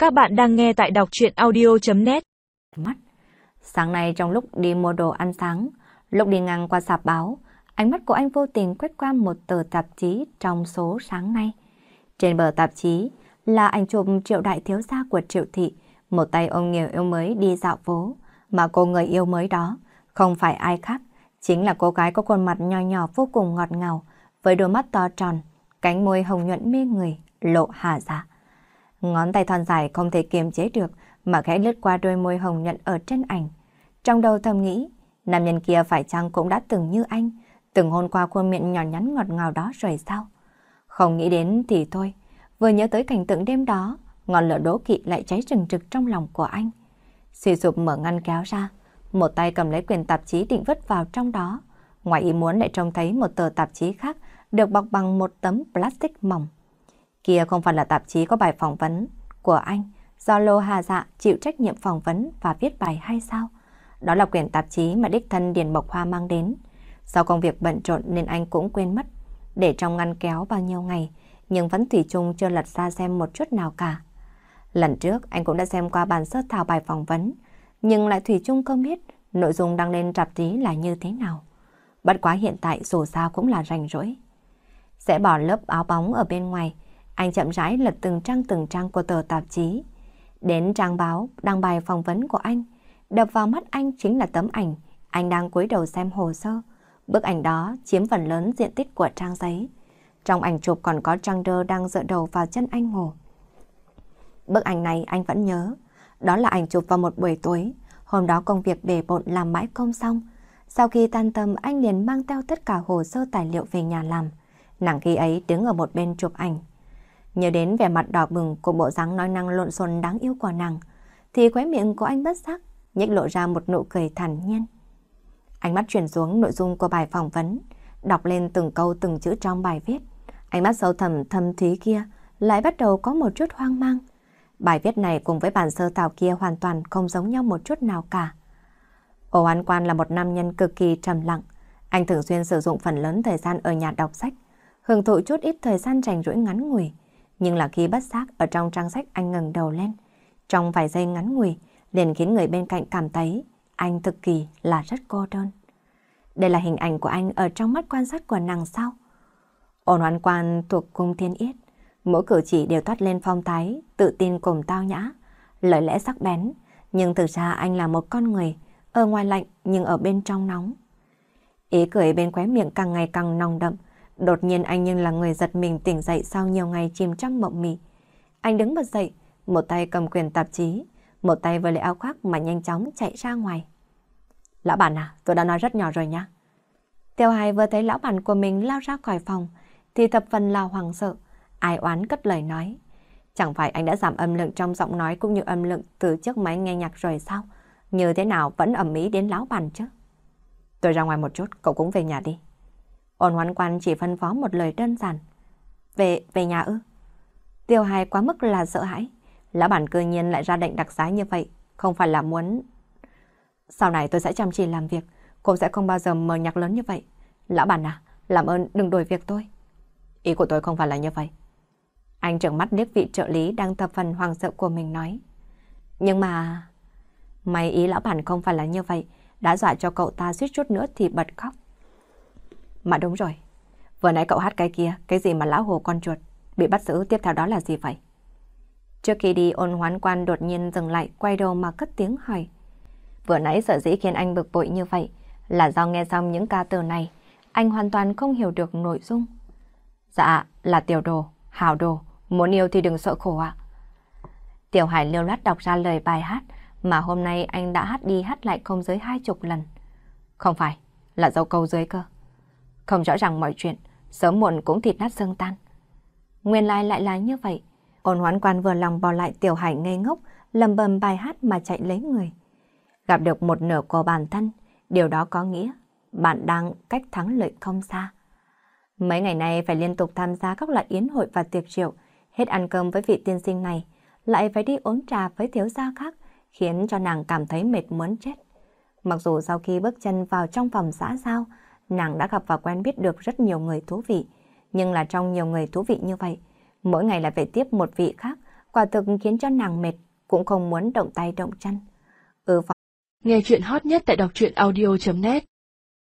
Các bạn đang nghe tại đọc truyện audio.net. Mắt. Sáng nay trong lúc đi mua đồ ăn sáng, lúc đi ngang qua sạp báo, ánh mắt của anh vô tình quét qua một tờ tạp chí trong số sáng nay. Trên bờ tạp chí là ảnh chụp Triệu đại thiếu gia của Triệu thị, một tay ôm người yêu mới đi dạo phố, mà cô người yêu mới đó không phải ai khác, chính là cô gái có khuôn mặt nho nhỏ vô cùng ngọt ngào, với đôi mắt to tròn, cánh môi hồng nhuận mê người, Lộ Hà Dạ. Ngón tay thon dài không thể kiềm chế được mà khẽ lướt qua đôi môi hồng nhuận ở trên ảnh. Trong đầu thầm nghĩ, nam nhân kia phải chăng cũng đã từng như anh, từng hôn qua khuôn miệng nhỏ nhắn ngọt ngào đó rồi sao? Không nghĩ đến thì thôi, vừa nhớ tới cảnh tượng đêm đó, ngọn lửa đố kỵ lại cháy rừng rực trong lòng của anh. Suy sụp mở ngăn kéo ra, một tay cầm lấy quyển tạp chí định vứt vào trong đó. Ngoài ý muốn lại trông thấy một tờ tạp chí khác được bọc bằng một tấm plastic mỏng. Kia không phải là tạp chí có bài phỏng vấn của anh, do Lộ Hà Dạ chịu trách nhiệm phỏng vấn và viết bài hay sao? Đó là quyển tạp chí mà đích thân Điền Mộc Hoa mang đến. Sau công việc bận rộn nên anh cũng quên mất, để trong ngăn kéo bao nhiêu ngày, nhưng vẫn thủy chung chưa lật ra xem một chút nào cả. Lần trước anh cũng đã xem qua bản sơ thảo bài phỏng vấn, nhưng lại thủy chung không biết nội dung đăng lên tạp chí là như thế nào. Bất quá hiện tại dù sao cũng là rảnh rỗi. Sẽ bỏ lớp áo bóng ở bên ngoài, anh chậm rãi lật từng trang của tờ tạp chí. Đến trang báo đăng bài phỏng vấn của anh, đập vào mắt anh chính là tấm ảnh anh đang cúi đầu xem hồ sơ. Bức ảnh đó chiếm phần lớn diện tích của trang giấy. Trong ảnh chụp còn có Trang Đơ đang dựa đầu vào chân anh ngủ. Bức ảnh này anh vẫn nhớ. Đó là ảnh chụp vào một buổi tối. Hôm đó công việc bề bộn làm mãi không xong. Sau khi tan tầm anh liền mang theo tất cả hồ sơ tài liệu về nhà làm. Nàng khi ấy đứng ở một bên chụp ảnh. Nhớ đến vẻ mặt đỏ bừng của bộ dáng nói năng lộn xộn đáng yêu của nàng, thì khóe miệng của anh bất giác nhếch lộ ra một nụ cười thản nhiên. Ánh mắt chuyển xuống nội dung của bài phỏng vấn, đọc lên từng câu từng chữ trong bài viết. Ánh mắt sâu thẳm thâm thúy kia lại bắt đầu có một chút hoang mang. Bài viết này cùng với bản sơ thảo kia hoàn toàn không giống nhau một chút nào cả. Ổ Hoán Quan là một nam nhân cực kỳ trầm lặng. Anh thường xuyên sử dụng phần lớn thời gian ở nhà đọc sách, hưởng thụ chút ít thời gian rảnh rỗi ngắn ngủi. Nhưng là khi bất giác ở trong trang sách anh ngẩng đầu lên, trong vài giây ngắn ngủi liền khiến người bên cạnh cảm thấy anh thực kỳ là rất cô đơn. Đây là hình ảnh của anh ở trong mắt quan sát của nàng sao? Ôn Hoán Quan thuộc cung Thiên Yết, mỗi cử chỉ đều toát lên phong thái tự tin cùng tao nhã, lời lẽ sắc bén, nhưng thực ra anh là một con người ở ngoài lạnh nhưng ở bên trong nóng. Ý cười bên khóe miệng càng ngày càng nồng đậm. Đột nhiên anh như là người giật mình tỉnh dậy sau nhiều ngày chìm trong mộng mị. Anh đứng bật dậy, một tay cầm quyển tạp chí, một tay với lấy áo khoác mà nhanh chóng chạy ra ngoài. Lão bản à, tôi đã nói rất nhỏ rồi nhá. Tiêu Hải vừa thấy lão bản của mình lao ra khỏi phòng, thì thập phần là hoảng sợ, ai oán cất lời nói. Chẳng phải anh đã giảm âm lượng trong giọng nói cũng như âm lượng từ chiếc máy nghe nhạc rồi sao? Như thế nào vẫn ầm ĩ đến lão bản chứ? Tôi ra ngoài một chút, cậu cũng về nhà đi. Ôn Hoán Quan chỉ phân phó một lời đơn giản. Về nhà ư? Tiêu Hải quá mức là sợ hãi. Lão bản cư nhiên lại ra lệnh đặc xá như vậy, không phải là muốn... Sau này tôi sẽ chăm chỉ làm việc, cô sẽ không bao giờ mở nhạc lớn như vậy. Lão bản à, làm ơn đừng đổi việc tôi. Ý của tôi không phải là như vậy. Anh trợn mắt liếc vị trợ lý đang thập phần hoàng sợ của mình nói. Nhưng mà... May ý lão bản không phải là như vậy, đã dọa cho cậu ta suýt chút nữa thì bật khóc. Mà đúng rồi, vừa nãy cậu hát cái kia, cái gì mà lão hồ con chuột, bị bắt giữ tiếp theo đó là gì vậy? Trước khi đi, Ôn Hoán Quan đột nhiên dừng lại, quay đầu mà cất tiếng hỏi. Vừa nãy sở dĩ khiến anh bực bội như vậy là do nghe xong những ca từ này, anh hoàn toàn không hiểu được nội dung. Dạ, là tiểu đồ, hảo đồ, muốn yêu thì đừng sợ khổ ạ. Tiểu Hải liêu lát đọc ra lời bài hát mà hôm nay anh đã hát đi hát lại không dưới 20 lần. Không phải, là dấu câu dưới cơ. Không rõ ràng mọi chuyện, sớm muộn cũng thịt nát xương tan. Nguyên lai lại là như vậy. Ôn Hoán Quan vừa lòng bỏ lại Tiểu Hải ngây ngốc, lầm bầm bài hát mà chạy lấy người. Gặp được một nửa của bản thân, điều đó có nghĩa bạn đang cách thắng lợi không xa. Mấy ngày nay phải liên tục tham gia các loại yến hội và tiệc rượu, hết ăn cơm với vị tiên sinh này, lại phải đi uống trà với thiếu gia khác, khiến cho nàng cảm thấy mệt muốn chết. Mặc dù sau khi bước chân vào trong phòng xã giao, nàng đã gặp và quen biết được rất nhiều người thú vị, nhưng là trong nhiều người thú vị như vậy, mỗi ngày lại phải tiếp một vị khác, quả thực khiến cho nàng mệt, cũng không muốn động tay động chân. Nghe chuyện hot nhất tại đọc truyện audio.net